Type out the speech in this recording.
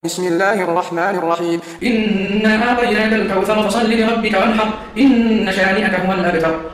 بسم الله الرحمن الرحيم إنا أعطيناك الكوثر فصل لربك وانحر إن شانئك هو الأبتر